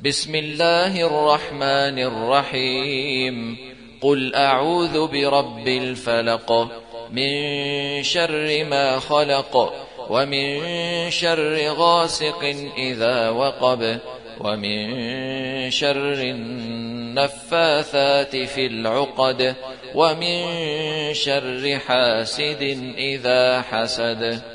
بسم الله الرحمن الرحيم. قل أعوذ برب الفلق، من شر ما خلق، ومن شر غاسق إذا وقب، ومن شر النفاثات في العقد، ومن شر حاسد إذا حسد.